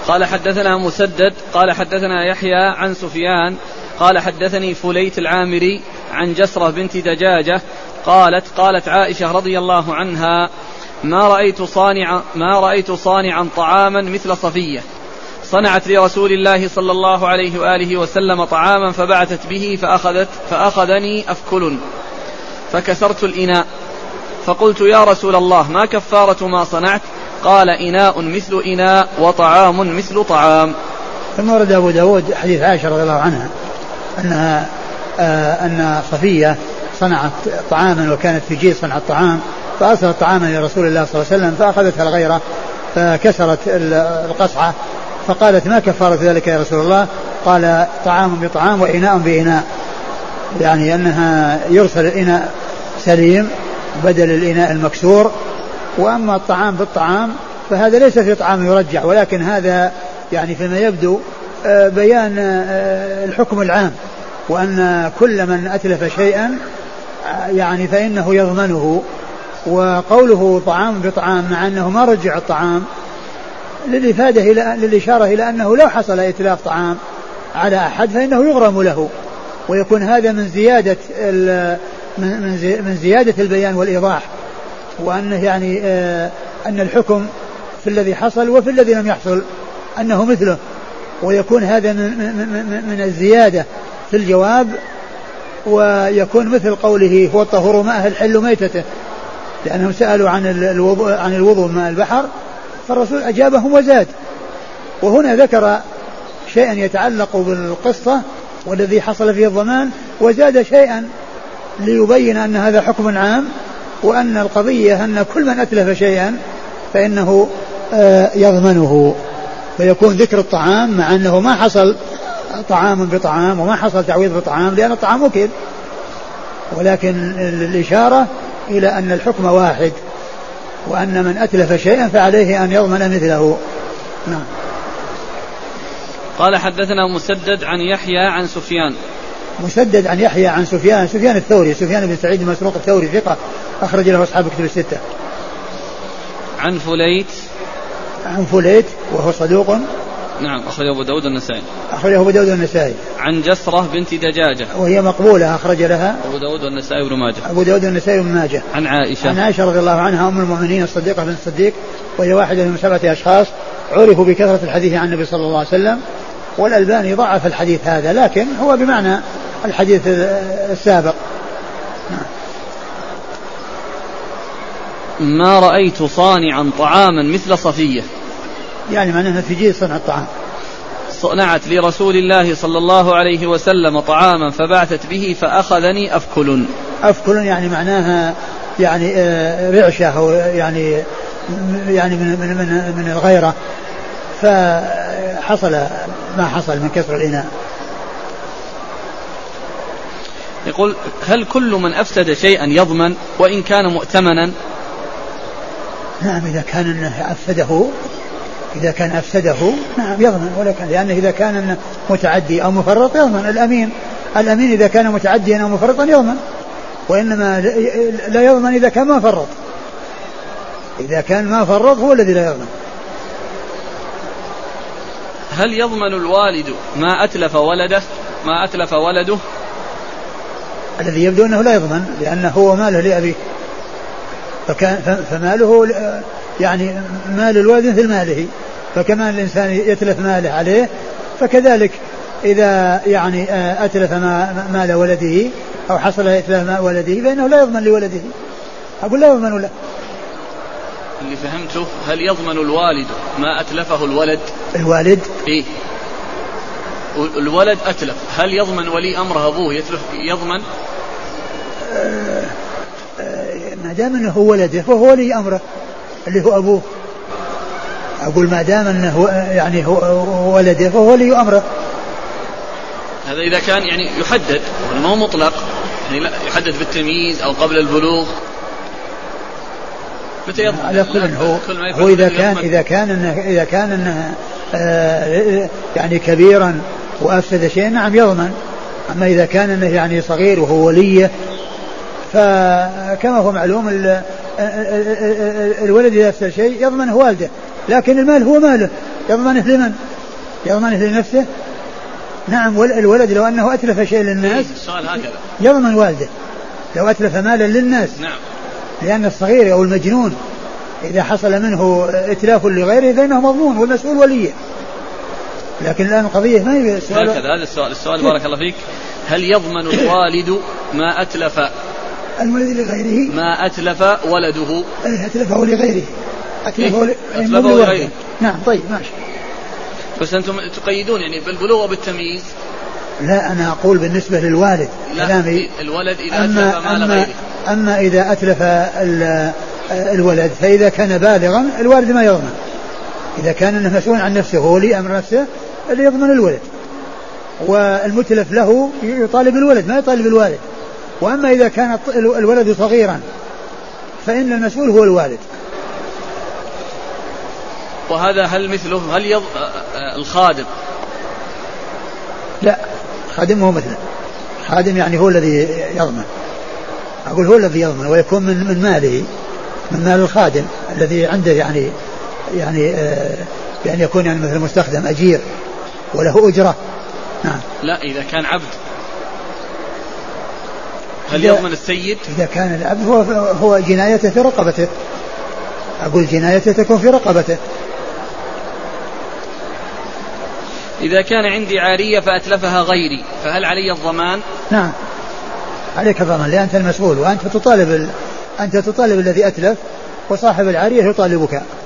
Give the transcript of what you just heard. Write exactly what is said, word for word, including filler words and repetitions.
قال حدثنا مسدد قال حدثنا يحيى عن سفيان قال حدثني فليت العامري عن جسرة بنت دجاجة قالت قالت عائشة رضي الله عنها ما رأيت صانعا ما رأيت صانعا طعاما مثل صفية صنعت لرسول الله صلى الله عليه وآله وسلم طعاما فبعثت به فأخذت فأخذني أفكل فكسرت الإناء فقلت يا رسول الله ما كفارة ما صنعت؟ قال إناء مثل إناء وطعام مثل طعام. ثم ورد أبو داود حديث عائشة رضي الله عنها أنها آه أن صفية صنعت طعاما وكانت في جيل صنع الطعام فأرسلت طعاما لرسول الله صلى الله عليه وسلم فأخذتها الغيرة فكسرت القصعة فقالت ما كفارة ذلك يا رسول الله؟ قال طعام بطعام وإناء بإناء، يعني أنها يرسل الإناء سليم بدل الإناء المكسور، وأما الطعام بالطعام فهذا ليس في طعام يرجع، ولكن هذا يعني فيما يبدو بيان الحكم العام، وأن كل من أتلف شيئا يعني فإنه يضمنه. وقوله طعام بطعام مع أنه ما رجع الطعام للإفادة إلى للإشارة إلى أنه لو حصل إتلاف طعام على أحد فإنه يغرم له، ويكون هذا من زيادة من زيادة البيان والإيضاح، وأنه يعني أن الحكم في الذي حصل وفي الذي لم يحصل أنه مثله، ويكون هذا من الزيادة في الجواب، ويكون مثل قوله هو الطهور ماءه الحل ميتته، لأنهم سألوا عن الوضوء عن الوضوء ماء البحر فالرسول أجابهم وزاد. وهنا ذكر شيئا يتعلق بالقصة والذي حصل فيه الضمان، وزاد شيئا ليبين أن هذا حكم عام، وأن القضية أن كل من أتلف شيئا فإنه يضمنه، فيكون ذكر الطعام مع أنه ما حصل طعام بطعام وما حصل تعويض بطعام لأن الطعام أكل، ولكن الإشارة إلى أن الحكم واحد، وأن من أتلف شيئا فعليه أن يضمن مثله. نعم. قال حدثنا مسدد عن يحيى عن سفيان مسدد عن يحيى عن سفيان سفيان الثوري سفيان بن سعيد المسروق الثوري ثقة أخرج له أصحاب كتب الستة. عن فليت عن فليت وهو صدوق نعم أخرجه أبو داود النسائي أخرجه أبو داود النسائي. عن جسرة بنت دجاجة وهي مقبولة أخرج لها أبو داود النسائي وابن ماجه أبو داود النسائي وابن ماجه. عن عائشة عن عائشة رضي الله عنها أم المؤمنين الصديقة بنت الصديق، وهي واحدة من سبعة أشخاص عرفوا بكثرة الحديث عن النبي صلى الله عليه وسلم، والألباني ضعف الحديث هذا لكن هو بمعنى الحديث السابق. ما رأيت صانعا طعاما مثل صفية، يعني معناها في جيل صنع الطعام. صنعت لرسول الله صلى الله عليه وسلم طعاما فبعثت به فأخذني أفكل. أفكل يعني معناها يعني رعشة أو يعني يعني من من من, من الغيرة، فحصل ما حصل من كسر الإناء. يقول هل كل من أفسد شيئا يضمن وإن كان مؤتمنا؟ نعم إذا كان أنه أفسده إذا كان أفسده نعم يضمن، ولكن لأنه إذا كان متعدي أو مفرط يضمن. الأمين الأمين إذا كان متعديا أو مفرطا يضمن، وإنما لا يضمن إذا كان ما فرط. إذا كان ما فرط هو الذي لا يضمن. هل يضمن الوالد ما أتلف ولده ما أتلف ولده؟ الذي يبدو أنه لا يضمن، لأنه هو ماله لأبيه، فكان فماله يعني مال الوالد مثل ماله، فكما الإنسان يتلف ماله عليه فكذلك إذا يعني أتلف مال ولده أو حصل إتلاف مال ولده فإنه لا يضمن لولده. أقول لا يضمن له. اللي فهمته هل يضمن الوالد ما أتلفه الولد؟ الوالد إيه الولد أتلف، هل يضمن ولي أمره أبوه يتلف يضمن؟ آه آه ما دام أنه هو ولده فهو ولي أمره اللي هو أبوه. أقول ما دام أنه يعني هو ولده فهو ولي أمره. هذا إذا كان يعني يحدد ما هو مطلق، يعني لا يحدد بالتمييز أو قبل البلوغ. على كل هو, هو إذا كان إذا كان إنه إذا كان إنه آه يعني كبيرا وأفسد شيء نعم يضمن. أما إذا كان إنه يعني صغير وهو وليه فكما هو معلوم الولد إذا أفسد شيء يضمنه والده، لكن المال هو ماله يضمنه لمن؟ يضمنه لنفسه. نعم، الولد لو أنه أتلف شيء للناس السؤال هكذا يضمن والده لو أتلف مالا للناس. نعم. لأن الصغير أو المجنون إذا حصل منه إتلاف لغيره فإنه مضمون والمسؤول وليه. لكن الآن القضية ما هي السؤال هذا السؤال السؤال بارك الله فيك، هل يضمن الوالد ما أتلف الولد لغيره؟ ما أتلف ولده أتلفه لغيره أتلفه إيه؟ أتلفه لغيره. نعم طيب ماشي. بس أنتم تقيدون يعني بالبلوغ وبالتمييز. لا أنا أقول بالنسبة للوالد كلامي الولد إذا أما أتلف مال أما غيره. أما إذا أتلف الولد فإذا كان بالغا الوالد ما يضمن. إذا كان أنه مسؤول عن نفسه هو لي أمر نفسه اللي يضمن الولد، والمتلف له يطالب الولد ما يطالب الوالد. وأما إذا كان الولد صغيرا فإن المسؤول هو الوالد. وهذا هل مثله هل يض... الخادم؟ لا خادم هو مثله، خادم يعني هو الذي يضمن. أقول هو الذي يضمن ويكون من من ماله من مال الخادم الذي عنده يعني يعني آه يعني يكون يعني مثل مستخدم أجير وله أجرة. نعم. لا إذا كان عبد هل يضمن السيد؟ إذا كان العبد هو هو جنايته في رقبته. أقول جنايته تكون في رقبته. إذا كان عندي عارية فأتلفها غيري فهل علي الضمان؟ نعم عليك الضمان لأن أنت المسؤول وأنت تطالب ال... أنت تطالب الذي أتلف وصاحب العارية يطالبك.